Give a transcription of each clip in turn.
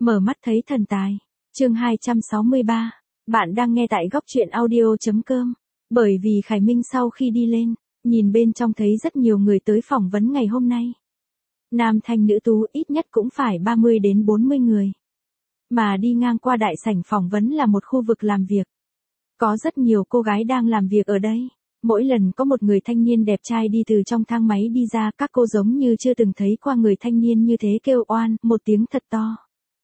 Mở mắt thấy thần tài. Chương 263. Bạn đang nghe tại góc truyện audio.com. Bởi vì Khải Minh sau khi đi lên, nhìn bên trong thấy rất nhiều người tới phỏng vấn ngày hôm nay. Nam thanh nữ tú ít nhất cũng phải 30 đến 40 người. Mà đi ngang qua đại sảnh phỏng vấn là một khu vực làm việc. Có rất nhiều cô gái đang làm việc ở đây. Mỗi lần có một người thanh niên đẹp trai đi từ trong thang máy đi ra, các cô giống như chưa từng thấy qua người thanh niên như thế kêu oan một tiếng thật to.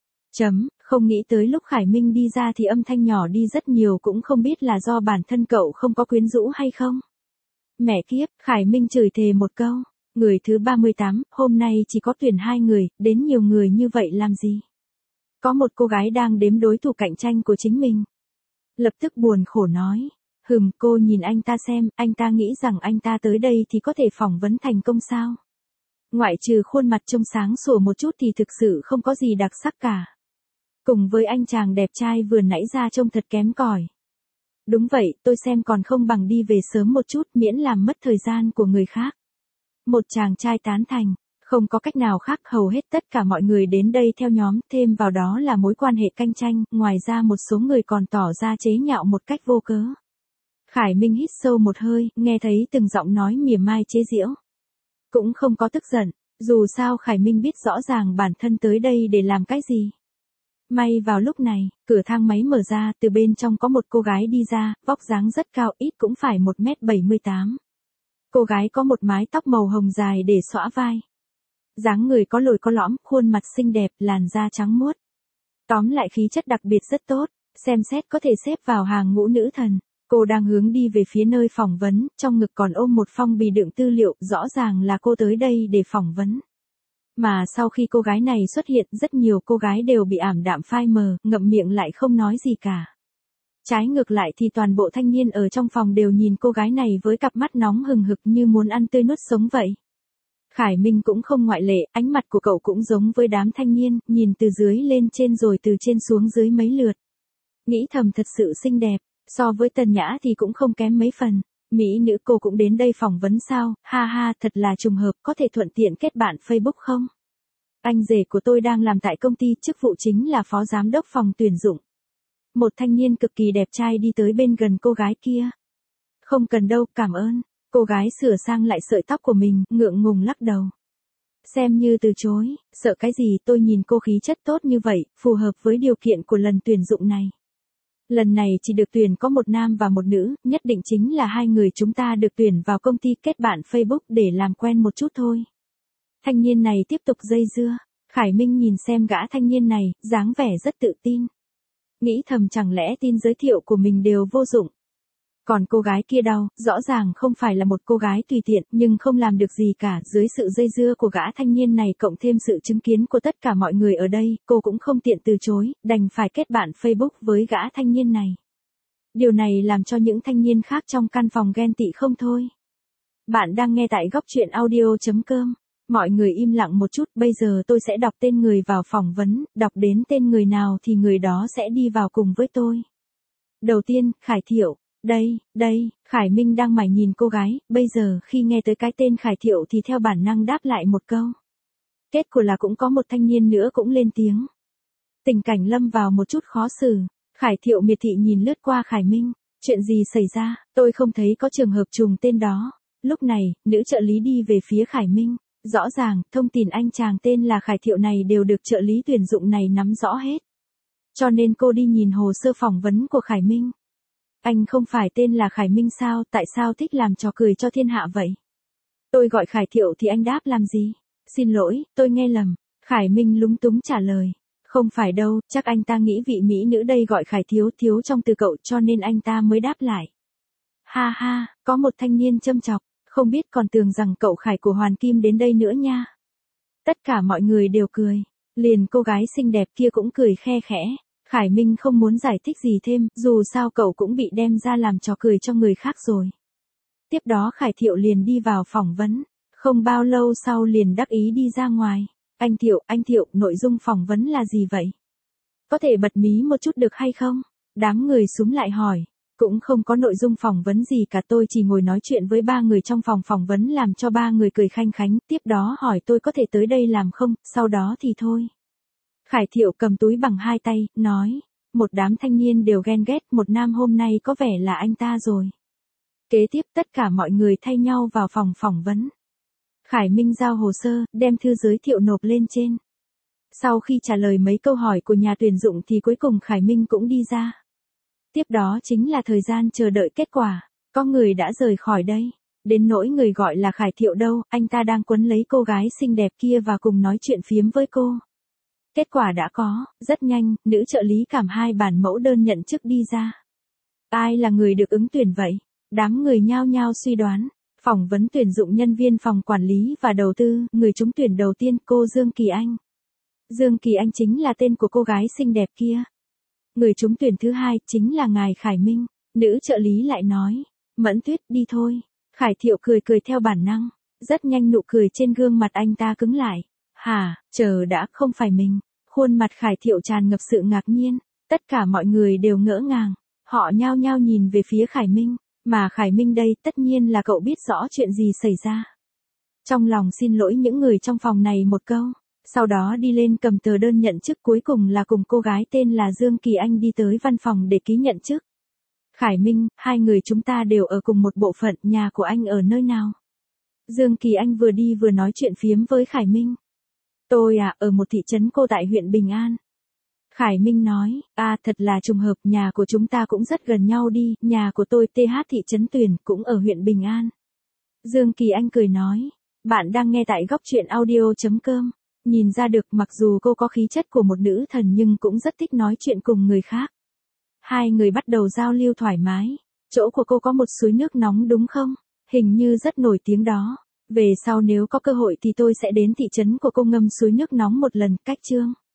Không nghĩ tới lúc Khải Minh đi ra thì âm thanh nhỏ đi rất nhiều, cũng không biết là do bản thân cậu không có quyến rũ hay không. Mẹ kiếp, Khải Minh chửi thề một câu. Người thứ 38, hôm nay chỉ có tuyển 2 người, đến nhiều người như vậy làm gì? Có một cô gái đang đếm đối thủ cạnh tranh của chính mình. Lập tức buồn khổ nói. Cô nhìn anh ta xem, anh ta nghĩ rằng anh ta tới đây thì có thể phỏng vấn thành công sao? Ngoại trừ khuôn mặt trông sáng sủa một chút thì thực sự không có gì đặc sắc cả. Cùng với anh chàng đẹp trai vừa nãy ra trông thật kém cỏi. Đúng vậy, tôi xem còn không bằng đi về sớm một chút, miễn làm mất thời gian của người khác. Một chàng trai tán thành, không có cách nào khác, hầu hết tất cả mọi người đến đây theo nhóm, thêm vào đó là mối quan hệ cạnh tranh, ngoài ra một số người còn tỏ ra chế nhạo một cách vô cớ. Khải Minh hít sâu một hơi, nghe thấy từng giọng nói mỉa mai chế giễu. Cũng không có tức giận, dù sao Khải Minh biết rõ ràng bản thân tới đây để làm cái gì. May vào lúc này, cửa thang máy mở ra, từ bên trong có một cô gái đi ra, vóc dáng rất cao, ít cũng phải 1m78. Cô gái có một mái tóc màu hồng dài để xõa vai. Dáng người có lồi có lõm, khuôn mặt xinh đẹp, làn da trắng muốt. Tóm lại khí chất đặc biệt rất tốt, xem xét có thể xếp vào hàng ngũ nữ thần. Cô đang hướng đi về phía nơi phỏng vấn, trong ngực còn ôm một phong bì đựng tư liệu, rõ ràng là cô tới đây để phỏng vấn. Mà sau khi cô gái này xuất hiện, rất nhiều cô gái đều bị ảm đạm phai mờ, ngậm miệng lại không nói gì cả. Trái ngược lại thì toàn bộ thanh niên ở trong phòng đều nhìn cô gái này với cặp mắt nóng hừng hực như muốn ăn tươi nuốt sống vậy. Khải Minh cũng không ngoại lệ, ánh mặt của cậu cũng giống với đám thanh niên, nhìn từ dưới lên trên rồi từ trên xuống dưới mấy lượt. Nghĩ thầm thật sự xinh đẹp, so với Tần Nhã thì cũng không kém mấy phần. Mỹ nữ cô cũng đến đây phỏng vấn sao, ha ha, thật là trùng hợp, có thể thuận tiện kết bạn Facebook không? Anh rể của tôi đang làm tại công ty, chức vụ chính là phó giám đốc phòng tuyển dụng. Một thanh niên cực kỳ đẹp trai đi tới bên gần cô gái kia. Không cần đâu, cảm ơn. Cô gái sửa sang lại sợi tóc của mình, ngượng ngùng lắc đầu. Xem như từ chối, sợ cái gì, tôi nhìn cô khí chất tốt như vậy, phù hợp với điều kiện của lần tuyển dụng này. Lần này chỉ được tuyển có một nam và một nữ, nhất định chính là 2 người chúng ta được tuyển vào công ty, kết bạn Facebook để làm quen một chút thôi. Thanh niên này tiếp tục dây dưa. Khải Minh nhìn xem gã thanh niên này, dáng vẻ rất tự tin. Nghĩ thầm chẳng lẽ tin giới thiệu của mình đều vô dụng. Còn cô gái kia đâu, rõ ràng không phải là một cô gái tùy tiện, nhưng không làm được gì cả, dưới sự dây dưa của gã thanh niên này cộng thêm sự chứng kiến của tất cả mọi người ở đây, cô cũng không tiện từ chối, đành phải kết bạn Facebook với gã thanh niên này. Điều này làm cho những thanh niên khác trong căn phòng ghen tị không thôi. Bạn đang nghe tại góc truyện audio.com. Mọi người im lặng một chút, bây giờ tôi sẽ đọc tên người vào phỏng vấn, đọc đến tên người nào thì người đó sẽ đi vào cùng với tôi. Đầu tiên, Khải Thiệu. Đây, Khải Minh đang mải nhìn cô gái, bây giờ khi nghe tới cái tên Khải Thiệu thì theo bản năng đáp lại một câu. Kết quả là cũng có một thanh niên nữa cũng lên tiếng. Tình cảnh lâm vào một chút khó xử, Khải Thiệu miệt thị nhìn lướt qua Khải Minh, chuyện gì xảy ra, tôi không thấy có trường hợp trùng tên đó. Lúc này, nữ trợ lý đi về phía Khải Minh, rõ ràng, thông tin anh chàng tên là Khải Thiệu này đều được trợ lý tuyển dụng này nắm rõ hết. Cho nên cô đi nhìn hồ sơ phỏng vấn của Khải Minh. Anh không phải tên là Khải Minh sao, tại sao thích làm trò cười cho thiên hạ vậy? Tôi gọi Khải Thiệu thì anh đáp làm gì? Xin lỗi, tôi nghe lầm. Khải Minh lúng túng trả lời. Không phải đâu, chắc anh ta nghĩ vị mỹ nữ đây gọi Khải thiếu trong từ cậu cho nên anh ta mới đáp lại. Ha ha, có một thanh niên châm chọc, không biết còn tưởng rằng cậu Khải của Hoàn Kim đến đây nữa nha. Tất cả mọi người đều cười, liền cô gái xinh đẹp kia cũng cười khe khẽ. Khải Minh không muốn giải thích gì thêm, dù sao cậu cũng bị đem ra làm trò cười cho người khác rồi. Tiếp đó Khải Thiệu liền đi vào phỏng vấn, không bao lâu sau liền đắc ý đi ra ngoài. Anh Thiệu, nội dung phỏng vấn là gì vậy? Có thể bật mí một chút được hay không? Đám người xúm lại hỏi. Cũng không có nội dung phỏng vấn gì cả, tôi chỉ ngồi nói chuyện với 3 người trong phòng phỏng vấn làm cho 3 người cười khanh khánh, tiếp đó hỏi tôi có thể tới đây làm không, sau đó thì thôi. Khải Thiệu cầm túi bằng hai tay, nói. Một đám thanh niên đều ghen ghét, một nam hôm nay có vẻ là anh ta rồi. Kế tiếp tất cả mọi người thay nhau vào phòng phỏng vấn. Khải Minh giao hồ sơ, đem thư giới thiệu nộp lên trên. Sau khi trả lời mấy câu hỏi của nhà tuyển dụng thì cuối cùng Khải Minh cũng đi ra. Tiếp đó chính là thời gian chờ đợi kết quả. Có người đã rời khỏi đây. Đến nỗi người gọi là Khải Thiệu đâu, anh ta đang quấn lấy cô gái xinh đẹp kia và cùng nói chuyện phiếm với cô. Kết quả đã có, rất nhanh, nữ trợ lý cảm 2 bản mẫu đơn nhận chức đi ra. Ai là người được ứng tuyển vậy? Đám người nhao nhao suy đoán. Phỏng vấn tuyển dụng nhân viên phòng quản lý và đầu tư, người trúng tuyển đầu tiên cô Dương Kỳ Anh. Dương Kỳ Anh chính là tên của cô gái xinh đẹp kia. Người trúng tuyển thứ hai chính là ngài Khải Minh. Nữ trợ lý lại nói, Mẫn Tuyết đi thôi. Khải Thiệu cười cười theo bản năng. Rất nhanh nụ cười trên gương mặt anh ta cứng lại. Hả, chờ đã, không phải mình. Khuôn mặt Khải Thiệu tràn ngập sự ngạc nhiên. Tất cả mọi người đều ngỡ ngàng. Họ nhao nhao nhìn về phía Khải Minh. Mà Khải Minh đây tất nhiên là cậu biết rõ chuyện gì xảy ra. Trong lòng xin lỗi những người trong phòng này một câu. Sau đó đi lên cầm tờ đơn nhận chức, cuối cùng là cùng cô gái tên là Dương Kỳ Anh đi tới văn phòng để ký nhận chức. Khải Minh, hai người chúng ta đều ở cùng một bộ phận, nhà của anh ở nơi nào? Dương Kỳ Anh vừa đi vừa nói chuyện phiếm với Khải Minh. Tôi ở một thị trấn cô tại huyện Bình An. Khải Minh nói, thật là trùng hợp, nhà của chúng ta cũng rất gần nhau đi, nhà của tôi TH thị trấn Tuyền cũng ở huyện Bình An. Dương Kỳ Anh cười nói, bạn đang nghe tại góc truyện audio.com. Nhìn ra được mặc dù cô có khí chất của một nữ thần nhưng cũng rất thích nói chuyện cùng người khác. Hai người bắt đầu giao lưu thoải mái. Chỗ của cô có một suối nước nóng đúng không? Hình như rất nổi tiếng đó. Về sau nếu có cơ hội thì tôi sẽ đến thị trấn của cô ngâm suối nước nóng một lần, cách chương.